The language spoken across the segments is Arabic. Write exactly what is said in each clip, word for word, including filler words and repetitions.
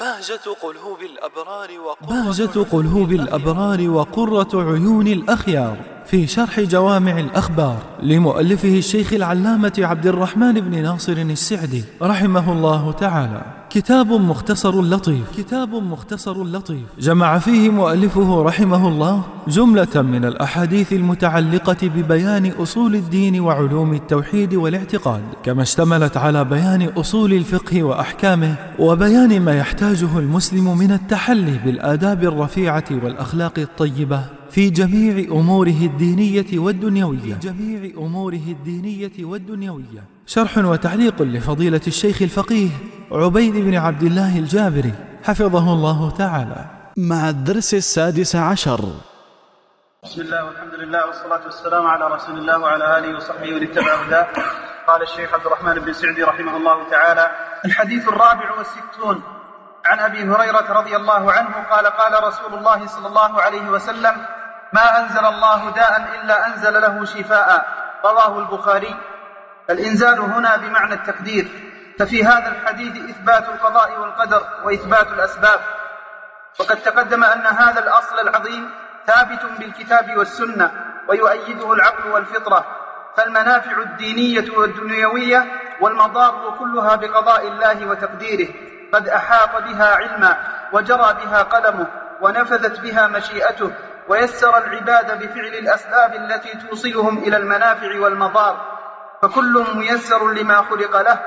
بهجة قلوب الأبرار بهجة قلوب الأبرار وقرة عيون الأخيار في شرح جوامع الأخبار لمؤلفه الشيخ العلامة عبد الرحمن بن ناصر السعدي رحمه الله تعالى. كتاب مختصر لطيف كتاب مختصر لطيف جمع فيه مؤلفه رحمه الله جملة من الأحاديث المتعلقة ببيان أصول الدين وعلوم التوحيد والاعتقاد، كما اشتملت على بيان أصول الفقه وأحكامه وبيان ما يحتاجه المسلم من التحلي بالآداب الرفيعة والأخلاق الطيبة في جميع أموره الدينية والدنيوية في جميع أموره الدينية والدنيوية. شرح وتعليق لفضيلة الشيخ الفقيه عبيد بن عبد الله الجابري حفظه الله تعالى، مع الدرس السادس عشر. بسم الله والحمد لله والصلاة والسلام على رسول الله وعلى آله وصحبه ومن اتبع هداه. قال الشيخ عبد الرحمن بن سعدي رحمه الله تعالى: الحديث الرابع والستون عن أبي هريرة رضي الله عنه قال: قال رسول الله صلى الله عليه وسلم: ما أنزل الله داء إلا أنزل له شفاء. رواه البخاري. الإنزال هنا بمعنى التقدير، ففي هذا الحديث إثبات القضاء والقدر وإثبات الأسباب، وقد تقدم أن هذا الأصل العظيم ثابت بالكتاب والسنة ويؤيده العقل والفطرة، فالمنافع الدينية والدنيوية والمضار كلها بقضاء الله وتقديره قد أحاط بها علما وجرى بها قلمه ونفذت بها مشيئته، ويسر العباد بفعل الأسباب التي توصلهم إلى المنافع والمضار، فكل ميسر لما خلق له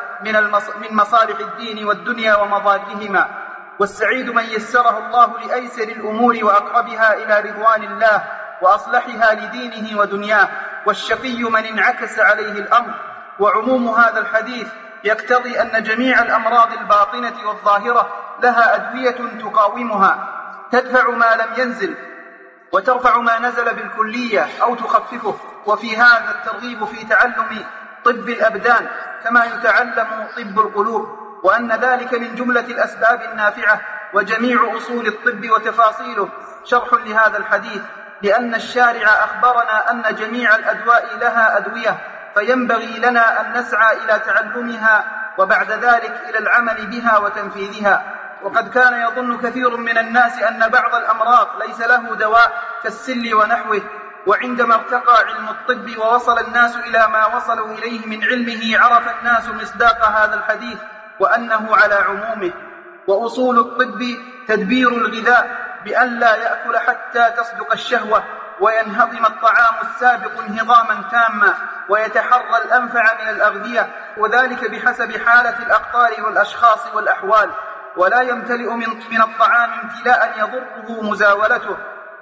من مصالح الدين والدنيا ومضارهما، والسعيد من يسره الله لأيسر الأمور وأقربها إلى رضوان الله وأصلحها لدينه ودنياه، والشقي من انعكس عليه الأمر. وعموم هذا الحديث يقتضي أن جميع الأمراض الباطنة والظاهرة لها أدوية تقاومها تدفع ما لم ينزل وترفع ما نزل بالكلية أو تخففه، وفي هذا الترغيب في تعلم طب الأبدان كما يتعلم طب القلوب، وأن ذلك من جملة الأسباب النافعة. وجميع أصول الطب وتفاصيله شرح لهذا الحديث، لأن الشارع أخبرنا أن جميع الأدواء لها أدوية، فينبغي لنا أن نسعى إلى تعلمها وبعد ذلك إلى العمل بها وتنفيذها. وقد كان يظن كثير من الناس أن بعض الأمراض ليس له دواء كالسل ونحوه، وعندما ارتقى علم الطب ووصل الناس إلى ما وصلوا إليه من علمه عرف الناس مصداق هذا الحديث وأنه على عمومه. وأصول الطب تدبير الغذاء بأن لا يأكل حتى تصدق الشهوة وينهضم الطعام السابق انهضاما تاما، ويتحرى الأنفع من الأغذية، وذلك بحسب حالة الأقطار والأشخاص والأحوال، ولا يمتلئ من الطعام امتلاء يضره مزاولته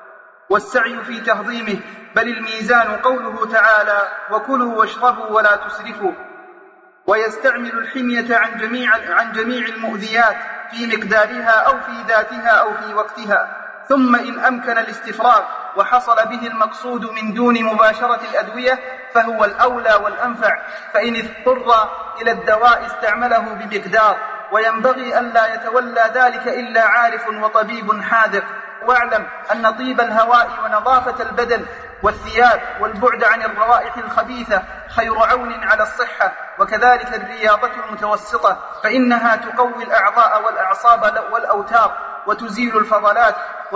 والسعي في تهضيمه، بل الميزان قوله تعالى: وكلوا واشربوا ولا تسرفوا. ويستعمل الحمية عن جميع, عن جميع المؤذيات في مقدارها أو في ذاتها أو في وقتها، ثم إن أمكن الاستفراغ وحصل به المقصود من دون مباشرة الأدوية فهو الأولى والأنفع، فإن اضطر إلى الدواء استعمله بمقدار، وينبغي أن لا يتولى ذلك إلا عارف وطبيب حاذق. واعلم أن طيب الهواء ونظافة البدن والثياب والبعد عن الروائح الخبيثة خير عون على الصحة، وكذلك الرياضة المتوسطة، فإنها تقوي الأعضاء والأعصاب والأوتار وتزيل الفضلات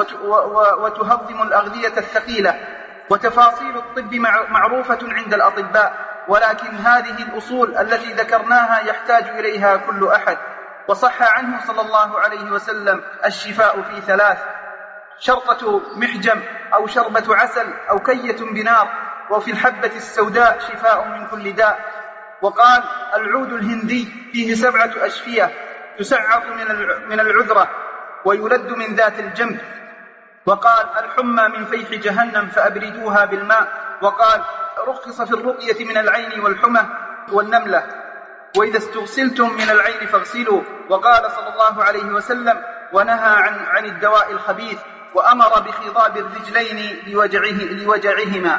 وتهضم الأغذية الثقيلة. وتفاصيل الطب معروفة عند الأطباء، ولكن هذه الأصول التي ذكرناها يحتاج إليها كل أحد. وصح عنه صلى الله عليه وسلم: الشفاء في ثلاث: شرطة محجم أو شربة عسل أو كية بنار، وفي الحبة السوداء شفاء من كل داء. وقال: العود الهندي فيه سبعة أشفية تسعط من العذرة ويلد من ذات الجنب. وقال: الحمى من فيح جهنم فأبردوها بالماء. وقال: رخص في الرقية من العين والحمى والنملة، وإذا استغسلتم من العين فاغسلوا. وقال صلى الله عليه وسلم: ونهى عن, عن الدواء الخبيث، وأمر بخضاب الرجلين لوجعه لوجعهما.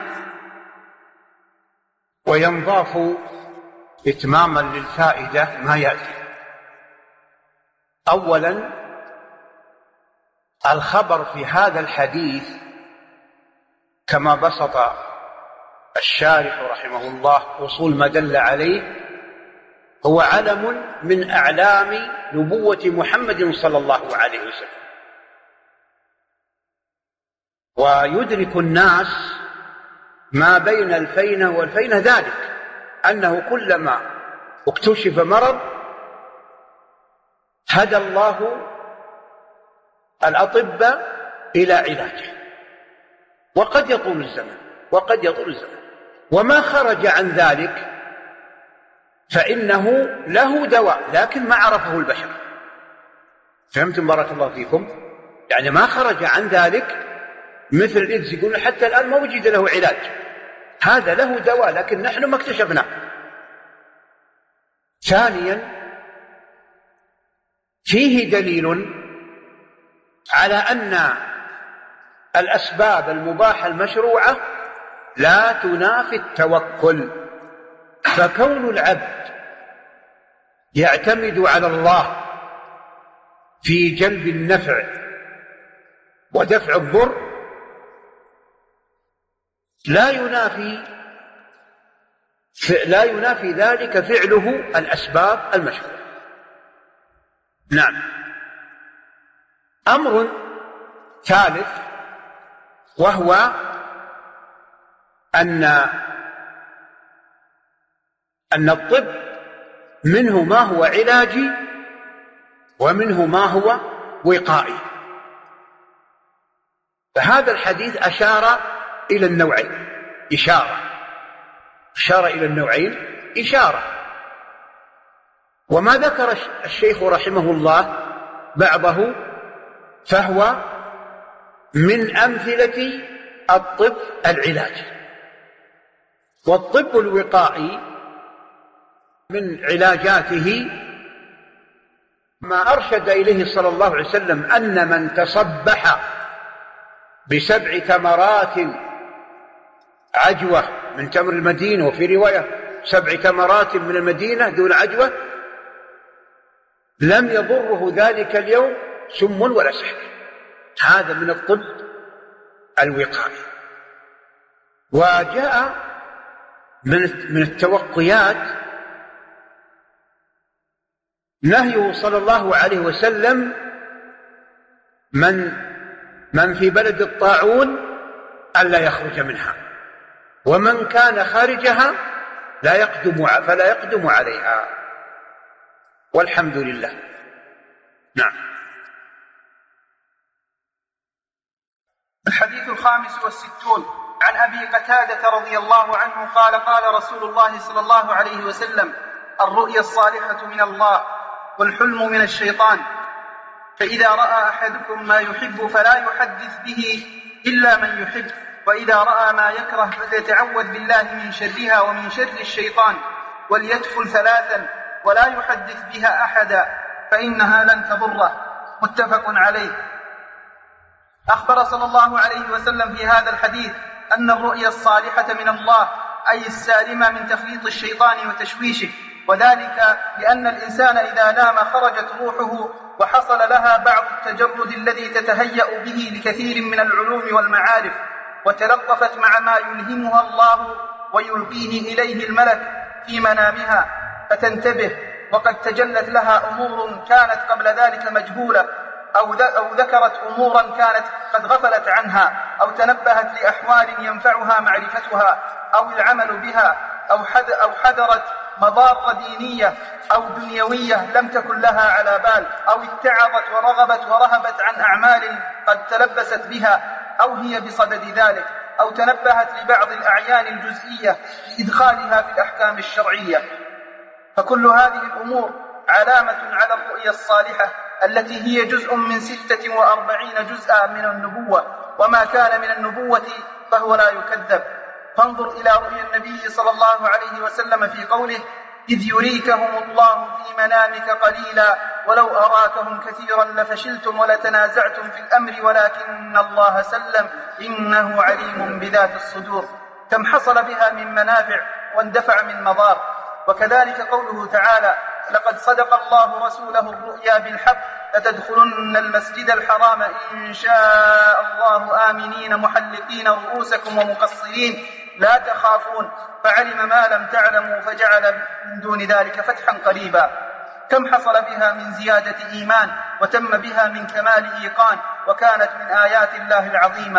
وينضاف إتماما للفائدة ما يأتي. أولا، الخبر في هذا الحديث كما بسط الشارح رحمه الله وصول ما دل عليه، هو علم من أعلام نبوة محمد صلى الله عليه وسلم. ويدرك الناس ما بين الفينة والفينة ذلك أنه كلما اكتشف مرض هدى الله الأطباء إلى علاجه، وقد يطول الزمن وقد يطول الزمن وما خرج عن ذلك فإنه له دواء لكن ما عرفه البشر. فهمتم بارك الله فيكم؟ يعني ما خرج عن ذلك، مثل الإيدز يقول حتى الآن ما وجد له علاج، هذا له دواء لكن نحن ما اكتشفناه. ثانيا فيه دليل على أن الأسباب المباحة المشروعة لا تنافي التوكل، فكون العبد يعتمد على الله في جلب النفع ودفع الضر لا ينافي لا ينافي ذلك فعله الأسباب المشروعة. نعم. أمر ثالث وهو أن أن الطب منه ما هو علاجي ومنه ما هو وقائي. فهذا الحديث أشار إلى النوعين إشارة أشار إلى النوعين إشارة. وما ذكر الشيخ رحمه الله بعضه فهو من أمثلة الطب العلاجي. والطب الوقائي من علاجاته ما أرشد إليه صلى الله عليه وسلم أن من تصبح بسبع تمرات عجوة من تمر المدينة، وفي رواية سبع تمرات من المدينة دون عجوة، لم يضره ذلك اليوم سم ولا سحر. هذا من الطب الوقائي. وجاء من التوقيات نهيه صلى الله عليه وسلم من من في بلد الطاعون ألا يخرج منها، ومن كان خارجها لا يقدم فلا يقدم عليها، والحمد لله. نعم. الحديث الخامس والستون عن أبي قتادة رضي الله عنه قال قال رسول الله صلى الله عليه وسلم: الرؤيا الصالحة من الله والحلم من الشيطان، فإذا رأى أحدكم ما يحب فلا يحدث به إلا من يحب، وإذا رأى ما يكره فليتعوذ بالله من شرها ومن شر الشيطان، وليدخل ثلاثا ولا يحدث بها أحدا فإنها لن تضره. متفق عليه. أخبر صلى الله عليه وسلم في هذا الحديث أن الرؤيا الصالحة من الله أي السالمة من تخليط الشيطان وتشويشه، وذلك لأن الإنسان إذا نام خرجت روحه وحصل لها بعض التجرد الذي تتهيأ به لكثير من العلوم والمعارف، وتلطفت مع ما يلهمها الله ويلقيه إليه الملك في منامها فتنتبه، وقد تجلت لها أمور كانت قبل ذلك مجهولة، أو ذكرت أمورا كانت قد غفلت عنها، أو تنبهت لأحوال ينفعها معرفتها أو العمل بها، أو حذرت مضار دينية أو دنيوية لم تكن لها على بال، أو اتعظت ورغبت ورهبت عن أعمال قد تلبست بها أو هي بصدد ذلك، أو تنبهت لبعض الأعيان الجزئية لإدخالها في الأحكام الشرعية. فكل هذه الأمور علامة على الرؤيا الصالحة التي هي جزء من ستة وأربعين جزءا من النبوة، وما كان من النبوة فهو لا يكذب. فانظر إلى رؤيا النبي صلى الله عليه وسلم في قوله: إذ يريكهم الله في منامك قليلا ولو أراكهم كثيرا لفشلتم ولتنازعتم في الأمر ولكن الله سلم إنه عليم بذات الصدور. كم حصل بها من منافع واندفع من مضار. وكذلك قوله تعالى: لقد صدق الله رسوله الرؤيا بالحق لتدخلن المسجد الحرام إن شاء الله آمنين محلقين رؤوسكم ومقصرين لا تخافون فعلم ما لم تعلموا فجعل من دون ذلك فتحا قريبا. كم حصل بها من زيادة إيمان وتم بها من كمال إيقان، وكانت من آيات الله العظيمة.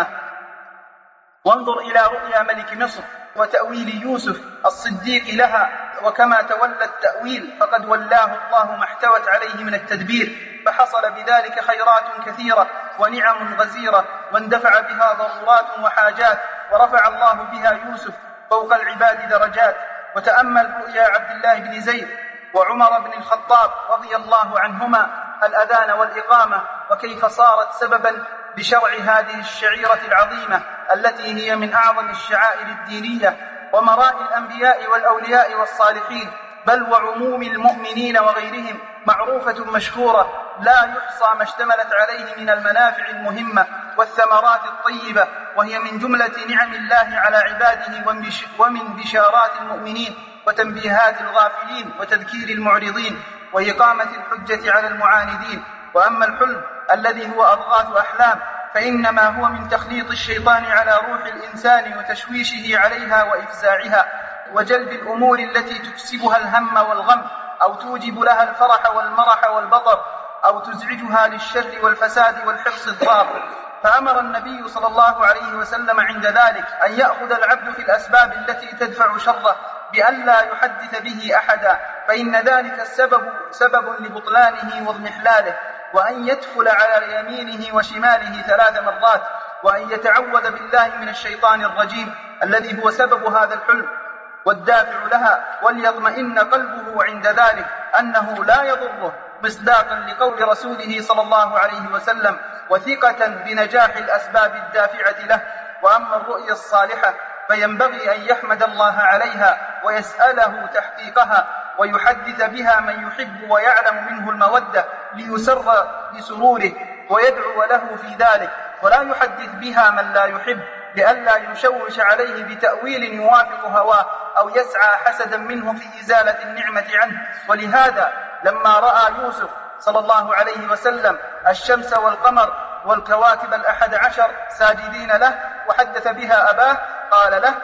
وانظر إلى رؤيا ملك مصر وتأويل يوسف الصديق لها، وكما تولى التأويل فقد ولاه الله ما احتوت عليه من التدبير، فحصل بذلك خيرات كثيرة ونعم غزيرة، واندفع بها ضرورات وحاجات، ورفع الله بها يوسف فوق العباد درجات. وتأمل رؤيا عبد الله بن زيد وعمر بن الخطاب رضي الله عنهما الأذان والإقامة، وكيف صارت سببا بشرع هذه الشعيرة العظيمة التي هي من أعظم الشعائر الدينية ومرائي الأنبياء والأولياء والصالحين، بل وعموم المؤمنين وغيرهم، معروفة مشهورة لا يحصى ما اشتملت عليه من المنافع المهمة والثمرات الطيبة، وهي من جملة نعم الله على عباده ومن بشارات المؤمنين وتنبيهات الغافلين وتذكير المعرضين وإقامة الحجة على المعاندين. وأما الحلم الذي هو أضغاث أحلام فإنما هو من تخليط الشيطان على روح الإنسان وتشويشه عليها وإفزاعها، وجلب الأمور التي تكسبها الهم والغم، أو توجب لها الفرح والمرح والبطر، أو تزعجها للشر والفساد والحرص الضار. فأمر النبي صلى الله عليه وسلم عند ذلك أن يأخذ العبد في الأسباب التي تدفع شره بأن لا يحدث به أحدا، فإن ذلك السبب سبب لبطلانه واضمحلاله، وأن يدخل على يمينه وشماله ثلاث مرات، وأن يتعوذ بالله من الشيطان الرجيم الذي هو سبب هذا الحلم والدافع لها، وليطمئن قلبه عند ذلك أنه لا يضره، مصداقا لقول رسوله صلى الله عليه وسلم، وثقة بنجاح الأسباب الدافعة له. وأما الرؤيا الصالحة فينبغي أن يحمد الله عليها ويسأله تحقيقها، ويحدث بها من يحب ويعلم منه المودة ليسر بسروره ويدعو له في ذلك، ولا يحدث بها من لا يحب لئلا يشوش عليه بتأويل يوافق هواه أو يسعى حسدا منه في إزالة النعمة عنه. ولهذا لما رأى يوسف صلى الله عليه وسلم الشمس والقمر والكواكب الأحد عشر ساجدين له وحدث بها أباه قال له: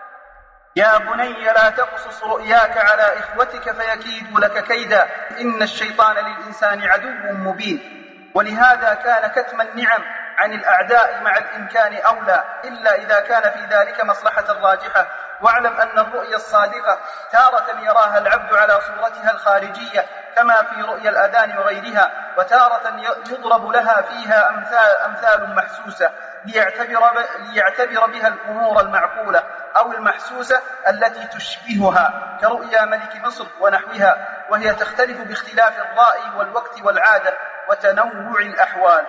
يا بني لا تقصص رؤياك على إخوتك فيكيدوا لك كيدا، إن الشيطان للإنسان عدو مبين. ولهذا كان كتم النعم عن الأعداء مع الإمكان أولى، إلا إذا كان في ذلك مصلحة راجحة. واعلم أن الرؤيا الصادقة تارة يراها العبد على صورتها الخارجية كما في رؤيا الأذان وغيرها، وتارة يضرب لها فيها أمثال, أمثال محسوسة ليعتبر, ليعتبر بها الأمور المعقولة أو المحسوسة التي تشبهها كرؤيا ملك مصر ونحوها، وهي تختلف باختلاف الرأي والوقت والعادة وتنوع الأحوال.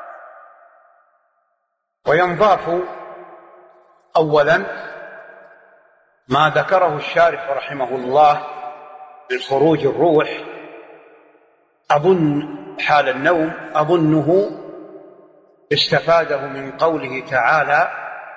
وينضاف أولا ما ذكره الشارح رحمه الله من خروج الروح، أظن حال النوم أظنه استفاده من قوله تعالى: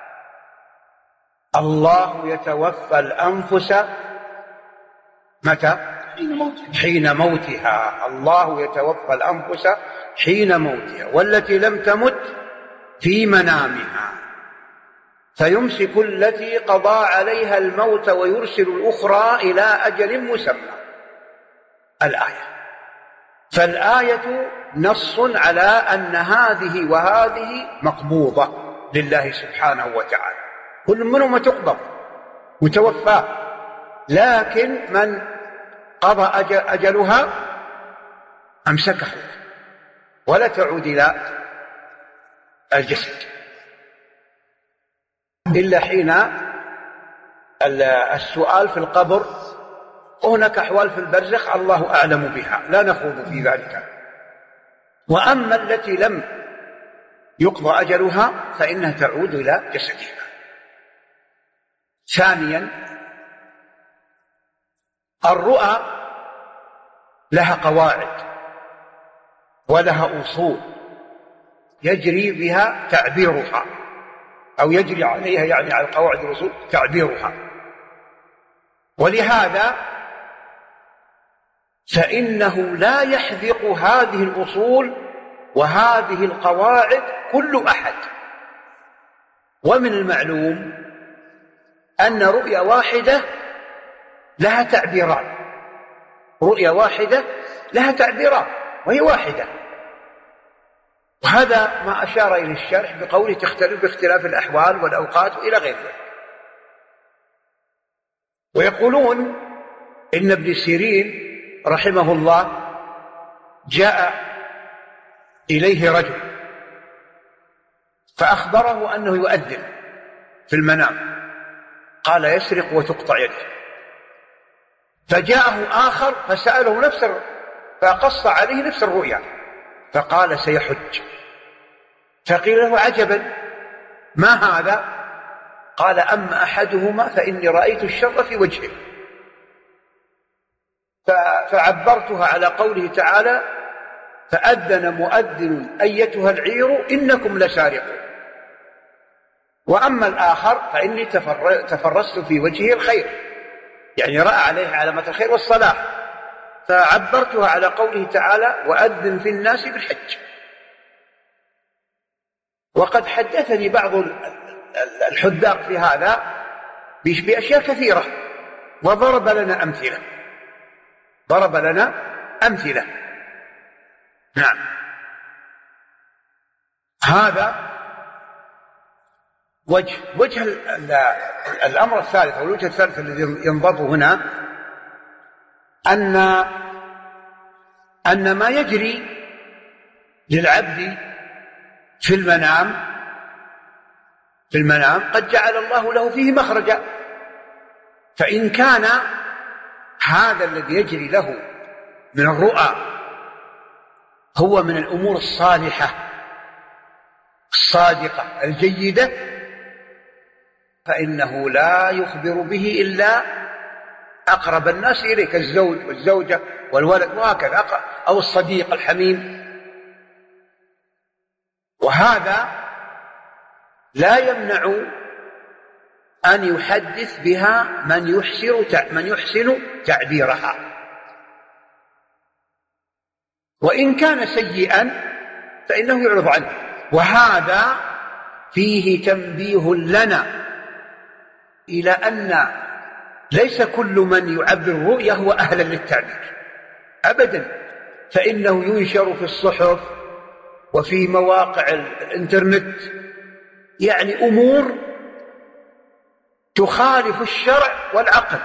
الله يتوفى الأنفس متى؟ حين موتها. حين موتها. الله يتوفى الأنفس حين موتها والتي لم تمت في منامها فيمسك التي قضى عليها الموت ويرسل الأخرى إلى أجل مسمى. الآية. فالآية نص على أن هذه وهذه مقبوضة لله سبحانه وتعالى، كل منهما تقبض متوفى، لكن من قضى أجلها أمسكه ولا تعود إلى الجسد إلا حين السؤال في القبر، وهناك أحوال في البرزخ الله أعلم بها لا نخوض في ذلك. وأما التي لم يقضى أجلها فإنها تعود إلى جسدها. ثانيا، الرؤى لها قواعد ولها أصول يجري بها تعبيرها، أو يجري عليها يعني على قواعد الأصول تعبيرها. ولهذا فإنه لا يحذق هذه الأصول وهذه القواعد كل أحد. ومن المعلوم أن رؤية واحدة لها تعبيرات، رؤية واحدة لها تعبيرات وهي واحدة. وهذا ما أشار إليه الشارح بقوله تختلف باختلاف الأحوال والأوقات وإلى غير ذلك. ويقولون إن ابن سيرين رحمه الله جاء إليه رجل فأخبره أنه يؤذن في المنام، قال يسرق وتقطع يده. فجاءه آخر فسأله نفس فقص عليه نفس الرؤيا فقال سيحج. فقيل له عجبا ما هذا؟ قال أما أحدهما فإني رأيت الشر في وجهه فعبرتها على قوله تعالى فأذن مؤذن أيتها العير إنكم لسارقون. وأما الآخر فإني تفرست في وجهه الخير، يعني رأى عليه علامة الخير والصلاح، فعبرتها على قوله تعالى وأذن في الناس بالحج. وقد حدثني بعض الحذاق في هذا بأشياء كثيرة وضرب لنا أمثلة ضرب لنا أمثلة نعم. هذا وجه وجه الأمر الثالث أو الوجه الثالث الذي ينضبط هنا أن أن ما يجري للعبد في المنام في المنام قد جعل الله له فيه مخرجا. فإن كان هذا الذي يجري له من الرؤى هو من الأمور الصالحة الصادقة الجيدة فإنه لا يخبر به إلا أقرب الناس إليك، الزوج والزوجة والولد وهكذا، أو الصديق الحميم. وهذا لا يمنع أن يحدث بها من يحسن من يحسن تعبيرها، وإن كان سيئا فإنه يعرض عنه. وهذا فيه تنبيه لنا إلى أن ليس كل من يعبر الرؤيا هو أهلا للتعبير أبدا، فإنه ينشر في الصحف وفي مواقع الإنترنت يعني أمور تخالف الشرع والعقل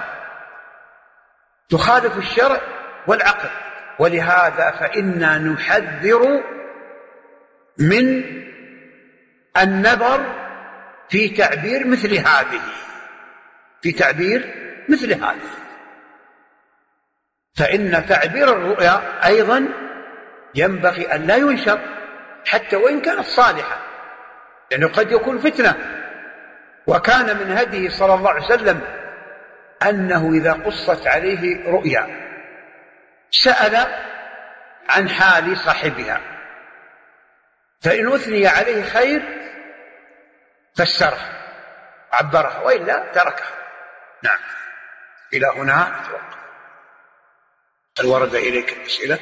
تخالف الشرع والعقل ولهذا فإنا نحذر من النظر في تعبير مثل هذه في تعبير مثل هذه فإن تعبير الرؤيا أيضا ينبغي أن لا ينشر حتى وإن كانت صالحة، لأنه يعني قد يكون فتنة. وكان من هديه صلى الله عليه وسلم أنه إذا قصت عليه رؤيا سأل عن حال صاحبها، فإن أثني عليه خير فسرها عبرها وإلا تركها. نعم، إلى هنا أتوقع. هل ورد إليك الأسئلة؟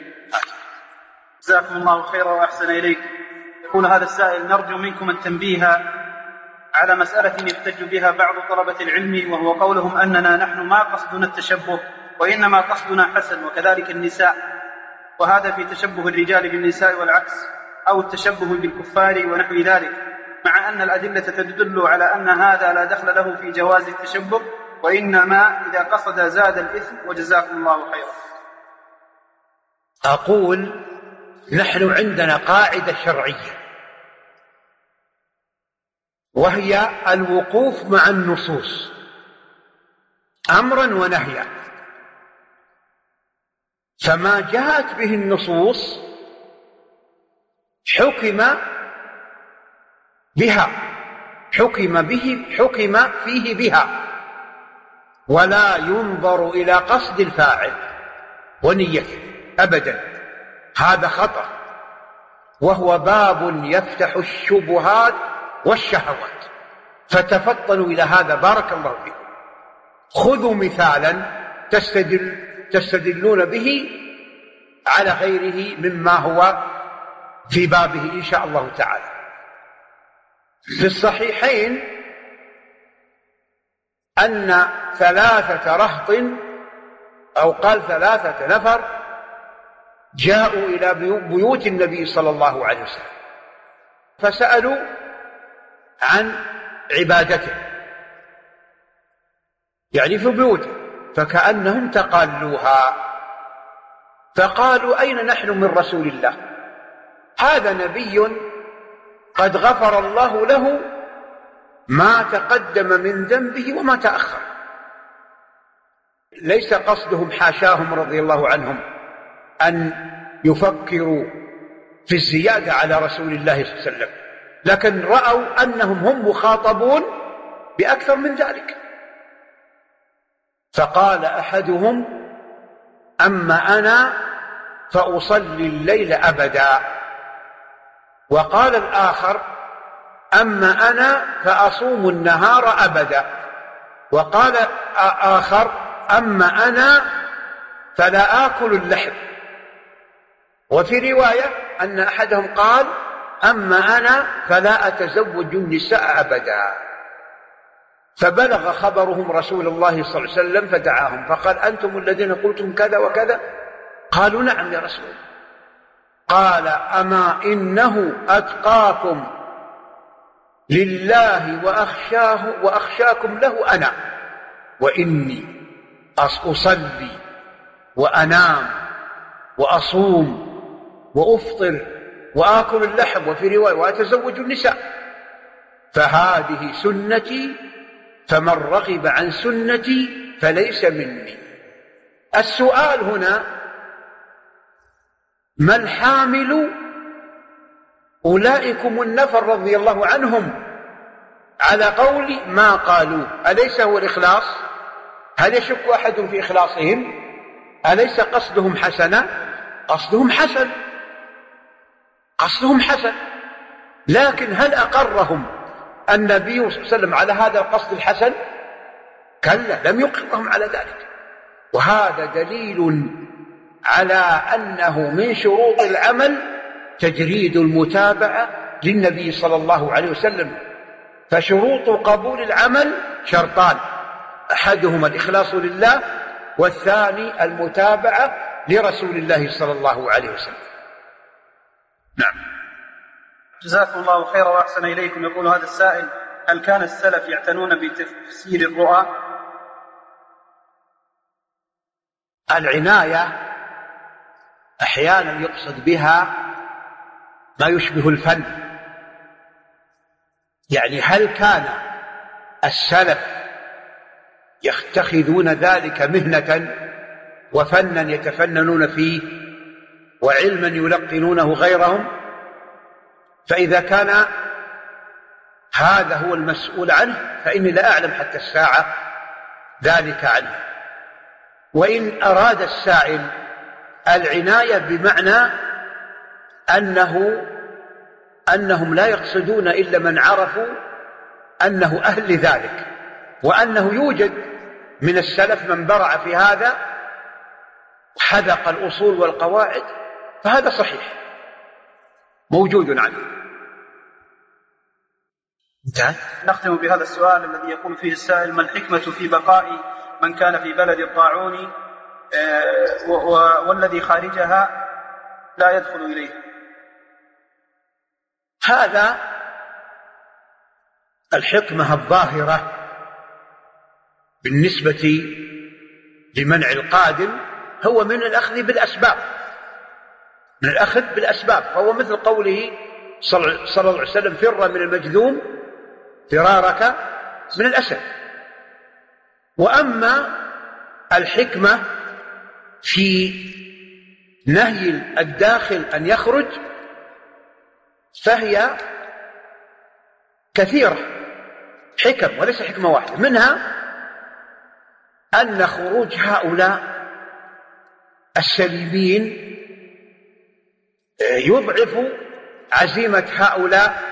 جزاكم الله خيرا وأحسن إليك. يقول هذا السائل: نرجو منكم التنبيه على مسألة يحتج بها بعض طلبة العلم، وهو قولهم أننا نحن ما قصدنا التشبه وإنما قصدنا حسن، وكذلك النساء، وهذا في تشبه الرجال بالنساء والعكس، أو التشبه بالكفار ونحو ذلك، مع أن الأدلة تدل على أن هذا لا دخل له في جواز التشبه، وإنما إذا قصد زاد الإثم. وجزاكم الله خيرا. أقول نحن عندنا قاعدة شرعية وهي الوقوف مع النصوص أمرا ونهيا، فما جاءت به النصوص حكم بها حكم به حكم فيه بها، ولا ينظر إلى قصد الفاعل ونيته أبدا. هذا خطأ، وهو باب يفتح الشبهات والشهوات، فتفطنوا إلى هذا بارك الله فيكم. خذوا مثالا تستدل تستدلون به على غيره مما هو في بابه إن شاء الله تعالى. في الصحيحين أن ثلاثة رهط أو قال ثلاثة نفر جاءوا إلى بيوت النبي صلى الله عليه وسلم فسألوا عن عبادته، يعني في بيوته، فكأنهم تقالوها، فقالوا أين نحن من رسول الله؟ هذا نبي قد غفر الله له ما تقدم من ذنبه وما تأخر. ليس قصدهم حاشاهم رضي الله عنهم أن يفكروا في الزيادة على رسول الله صلى الله عليه وسلم، لكن رأوا أنهم هم مخاطبون بأكثر من ذلك. فقال أحدهم: أما أنا فأصلي الليل أبدا. وقال الآخر: أما أنا فأصوم النهار أبدا. وقال آخر: أما أنا فلا آكل اللحم. وفي رواية أن أحدهم قال: أما أنا فلا أتزوج النساء أبدا. فبلغ خبرهم رسول الله صلى الله عليه وسلم فدعاهم فقال: أنتم الذين قلتم كذا وكذا؟ قالوا: نعم يا رسول الله. قال: أما إنه أتقاكم لله وأخشاه وأخشاكم له أنا، وإني أصلي وأنام وأصوم وأفطر وآكل اللحم، وفي رواية وأتزوج النساء، فهذه سنتي، فمن رغب عن سنتي فليس مني. السؤال هنا: ما الحامل أولئكم النفر رضي الله عنهم على قول ما قالوا؟ أليس هو الإخلاص؟ هل يشك أحد في إخلاصهم؟ أليس قصدهم حسنة؟ قصدهم حسن، قصدهم حسن، لكن هل أقرهم النبي صلى الله عليه وسلم على هذا القصد الحسن؟ كلا، لم يقرهم على ذلك. وهذا دليل على أنه من شروط العمل تجريد المتابعة للنبي صلى الله عليه وسلم. فشروط قبول العمل شرطان: أحدهما الإخلاص لله، والثاني المتابعة لرسول الله صلى الله عليه وسلم. نعم. جزاكم الله خيرا وأحسن إليكم. يقول هذا السائل: هل كان السلف يعتنون بتفسير الرؤى؟ العناية أحيانا يقصد بها ما يشبه الفن، يعني هل كان السلف يتخذون ذلك مهنة وفنا يتفننون فيه وعلما يلقنونه غيرهم؟ فإذا كان هذا هو المسؤول عنه فإني لا أعلم حتى الساعة ذلك عنه. وإن أراد السائل العناية بمعنى أنه أنهم لا يقصدون إلا من عرفوا أنه أهل لذلك، وأنه يوجد من السلف من برع في هذا وحذق الأصول والقواعد، فهذا صحيح موجود عنه. انتهى. نختم بهذا السؤال الذي يقول فيه السائل: ما الحكمة في بقاء من كان في بلد الطاعون والذي خارجها لا يدخل إليه؟ هذا الحكمة الظاهرة بالنسبة لمنع القادم هو من الأخذ بالأسباب، من الأخذ بالأسباب، فهو مثل قوله صلى الله عليه وسلم: فر من المجذوم فرارك من الأسد. وأما الحكمة في نهي الداخل أن يخرج فهي كثيرة، حكم وليس حكمة واحدة. منها أن خروج هؤلاء السليمين يضعف عزيمة هؤلاء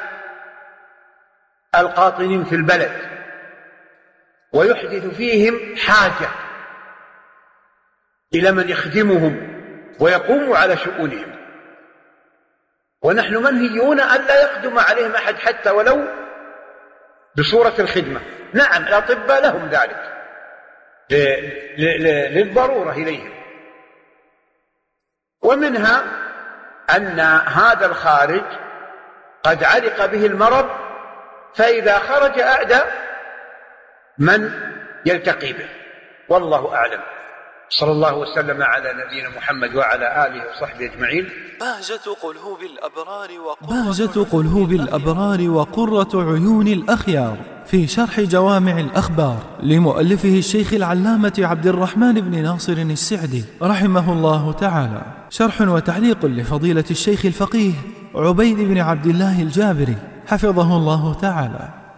القاطنين في البلد ويحدث فيهم حاجة إلى من يخدمهم ويقوم على شؤونهم، ونحن منهيون أن لا يقدم عليهم أحد حتى ولو بصورة الخدمة. نعم الأطباء لهم ذلك للضرورة إليهم. ومنها أن هذا الخارج قد علق به المرض، فإذا خرج أعدى من يلتقي به، والله أعلم. صلى الله وسلم على نبينا محمد وعلى آله وصحبه أجمعين. بهجة قلوب الأبرار بهجة قلوب الأبرار وقرة عيون الأخيار في شرح جوامع الأخبار لمؤلفه الشيخ العلامة عبد الرحمن بن ناصر السعدي رحمه الله تعالى، شرح وتعليق لفضيلة الشيخ الفقيه عبيد بن عبد الله الجابري حفظه الله تعالى.